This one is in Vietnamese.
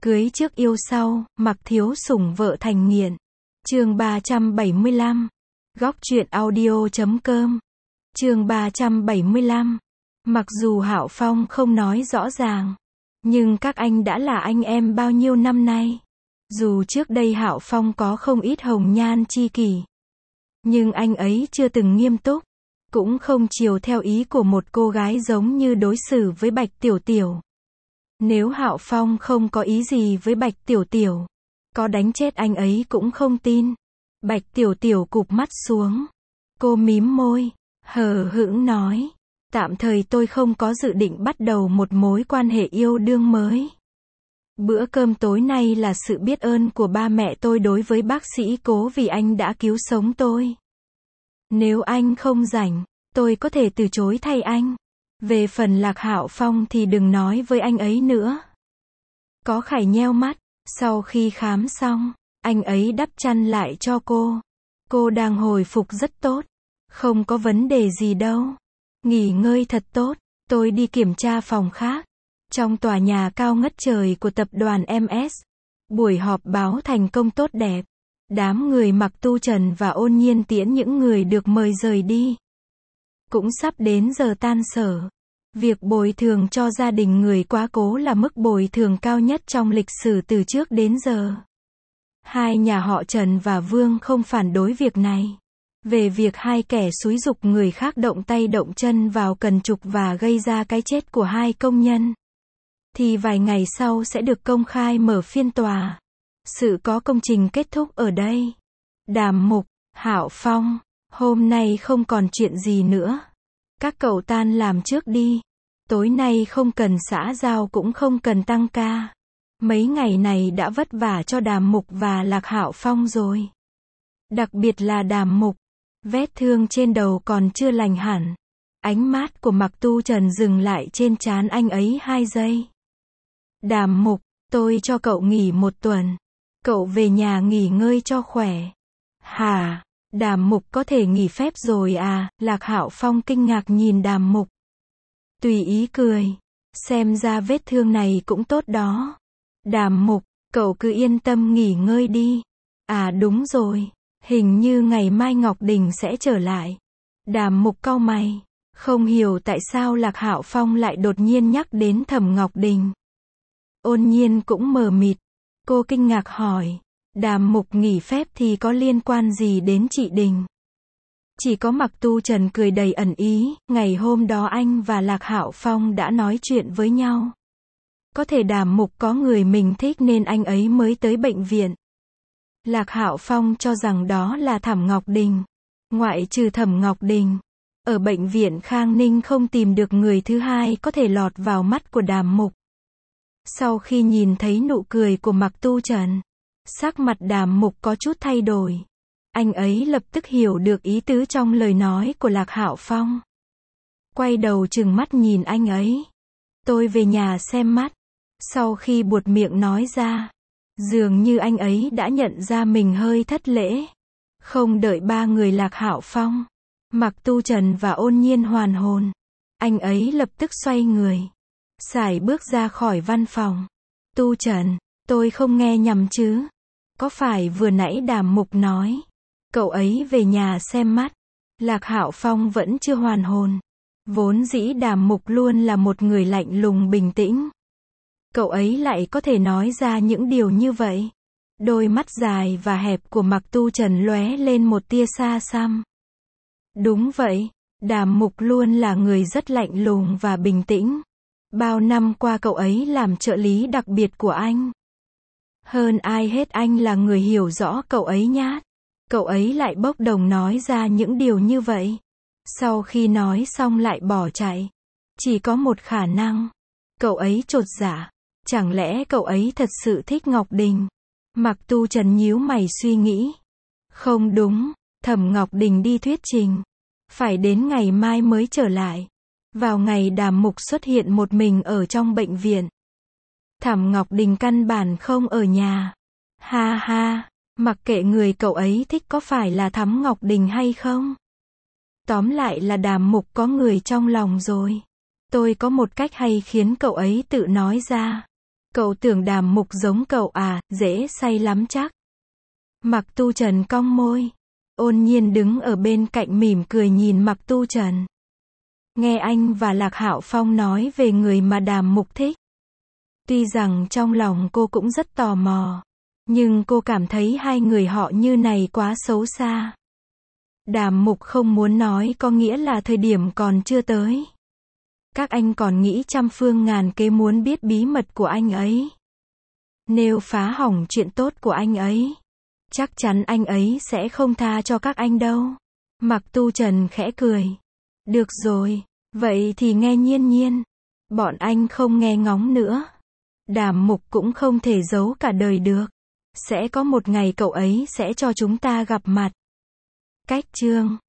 Cưới trước yêu sau, mặc thiếu sủng vợ thành nghiện. Chương 375. Góc truyện audio.com. Chương 375. Mặc dù Hạo Phong không nói rõ ràng, nhưng các anh đã là anh em bao nhiêu năm nay. Dù trước đây Hạo Phong có không ít hồng nhan chi kỷ, nhưng anh ấy chưa từng nghiêm túc, cũng không chiều theo ý của một cô gái giống như đối xử với Bạch Tiểu Tiểu. Nếu Hạo Phong không có ý gì với Bạch Tiểu Tiểu, có đánh chết anh ấy cũng không tin. Bạch Tiểu Tiểu cụp mắt xuống. Cô mím môi, hờ hững nói, tạm thời tôi không có dự định bắt đầu một mối quan hệ yêu đương mới. Bữa cơm tối nay là sự biết ơn của ba mẹ tôi đối với bác sĩ Cố vì anh đã cứu sống tôi. Nếu anh không rảnh, tôi có thể từ chối thay anh. Về phần Lạc Hạo Phong thì đừng nói với anh ấy nữa. Có Khải nheo mắt, sau khi khám xong, anh ấy đắp chăn lại cho cô. Cô đang hồi phục rất tốt, không có vấn đề gì đâu. Nghỉ ngơi thật tốt, tôi đi kiểm tra phòng khác. Trong tòa nhà cao ngất trời của tập đoàn MS, buổi họp báo thành công tốt đẹp. Đám người Mặc Tu Trần và Ôn Nhiên tiễn những người được mời rời đi. Cũng sắp đến giờ tan sở. Việc bồi thường cho gia đình người quá cố là mức bồi thường cao nhất trong lịch sử từ trước đến giờ. Hai nhà họ Trần và Vương không phản đối việc này. Về việc hai kẻ xúi giục người khác động tay động chân vào cần trục và gây ra cái chết của hai công nhân, thì vài ngày sau sẽ được công khai mở phiên tòa. Sự có công trình kết thúc ở đây. Đàm Mục, Hạo Phong, hôm nay không còn chuyện gì nữa. Các cậu tan làm trước đi. Tối nay không cần xã giao cũng không cần tăng ca. Mấy ngày này đã vất vả cho Đàm Mục và Lạc Hạo Phong rồi. Đặc biệt là Đàm Mục. Vết thương trên đầu còn chưa lành hẳn. Ánh mắt của Mặc Tu Trần dừng lại trên trán anh ấy 2 giây. Đàm Mục, tôi cho cậu nghỉ 1 tuần. Cậu về nhà nghỉ ngơi cho khỏe. Hả? Đàm Mục có thể nghỉ phép rồi à? Lạc Hạo Phong kinh ngạc nhìn Đàm Mục. Tùy ý cười. Xem ra vết thương này cũng tốt đó. Đàm Mục, cậu cứ yên tâm nghỉ ngơi đi. À đúng rồi. Hình như ngày mai Ngọc Đình sẽ trở lại. Đàm Mục cau mày. Không hiểu tại sao Lạc Hạo Phong lại đột nhiên nhắc đến Thẩm Ngọc Đình. Ôn Nhiên cũng mờ mịt. Cô kinh ngạc hỏi. Đàm Mục nghỉ phép thì có liên quan gì đến chị Đình? Chỉ có Mặc Tu Trần cười đầy ẩn ý. Ngày hôm đó anh và Lạc Hạo Phong đã nói chuyện với nhau. Có thể Đàm Mục có người mình thích nên anh ấy mới tới bệnh viện. Lạc Hạo Phong cho rằng đó là Thẩm Ngọc Đình. Ngoại trừ Thẩm Ngọc Đình, ở bệnh viện Khang Ninh không tìm được người thứ hai có thể lọt vào mắt của Đàm Mục. Sau khi nhìn thấy nụ cười của Mặc Tu Trần, sắc mặt Đàm Mục có chút thay đổi. Anh ấy lập tức hiểu được ý tứ trong lời nói của Lạc Hạo Phong. Quay đầu trừng mắt nhìn anh ấy. Tôi về nhà xem mắt. Sau khi buột miệng nói ra, dường như anh ấy đã nhận ra mình hơi thất lễ. Không đợi ba người Lạc Hạo Phong, Mặc Tu Trần và Ôn Nhiên hoàn hồn, anh ấy lập tức xoay người, sải bước ra khỏi văn phòng. Tu Trần, tôi không nghe nhầm chứ? Có phải vừa nãy Đàm Mục nói cậu ấy về nhà xem mắt? Lạc Hạo Phong vẫn chưa hoàn hồn. Vốn dĩ Đàm Mục luôn là một người lạnh lùng bình tĩnh. Cậu ấy lại có thể nói ra những điều như vậy. Đôi mắt dài và hẹp của Mặc Tu Trần lóe lên một tia xa xăm. Đúng vậy, Đàm Mục luôn là người rất lạnh lùng và bình tĩnh. Bao năm qua cậu ấy làm trợ lý đặc biệt của anh. Hơn ai hết anh là người hiểu rõ cậu ấy nhát. Cậu ấy lại bốc đồng nói ra những điều như vậy. Sau khi nói xong lại bỏ chạy. Chỉ có một khả năng. Cậu ấy chột dạ. Chẳng lẽ cậu ấy thật sự thích Ngọc Đình? Mặc Tu Trần nhíu mày suy nghĩ. Không đúng, Thẩm Ngọc Đình đi thuyết trình. Phải đến ngày mai mới trở lại. Vào ngày Đàm Mục xuất hiện một mình ở trong bệnh viện. Thẩm Ngọc Đình căn bản không ở nhà. Ha ha, mặc kệ người cậu ấy thích có phải là Thẩm Ngọc Đình hay không. Tóm lại là Đàm Mục có người trong lòng rồi. Tôi có một cách hay khiến cậu ấy tự nói ra. Cậu tưởng Đàm Mục giống cậu à, dễ say lắm chắc. Mạc Tu Trần cong môi. Ôn Nhiên đứng ở bên cạnh mỉm cười nhìn Mạc Tu Trần. Nghe anh và Lạc Hạo Phong nói về người mà Đàm Mục thích. Tuy rằng trong lòng cô cũng rất tò mò, nhưng cô cảm thấy hai người họ như này quá xấu xa. Đàm Mục không muốn nói có nghĩa là thời điểm còn chưa tới. Các anh còn nghĩ trăm phương ngàn kế muốn biết bí mật của anh ấy. Nếu phá hỏng chuyện tốt của anh ấy, chắc chắn anh ấy sẽ không tha cho các anh đâu. Mạc Tu Trần khẽ cười. Được rồi, vậy thì nghe Nhiên Nhiên. Bọn anh không nghe ngóng nữa. Đàm Mục cũng không thể giấu cả đời được. Sẽ có một ngày cậu ấy sẽ cho chúng ta gặp mặt. Cách chương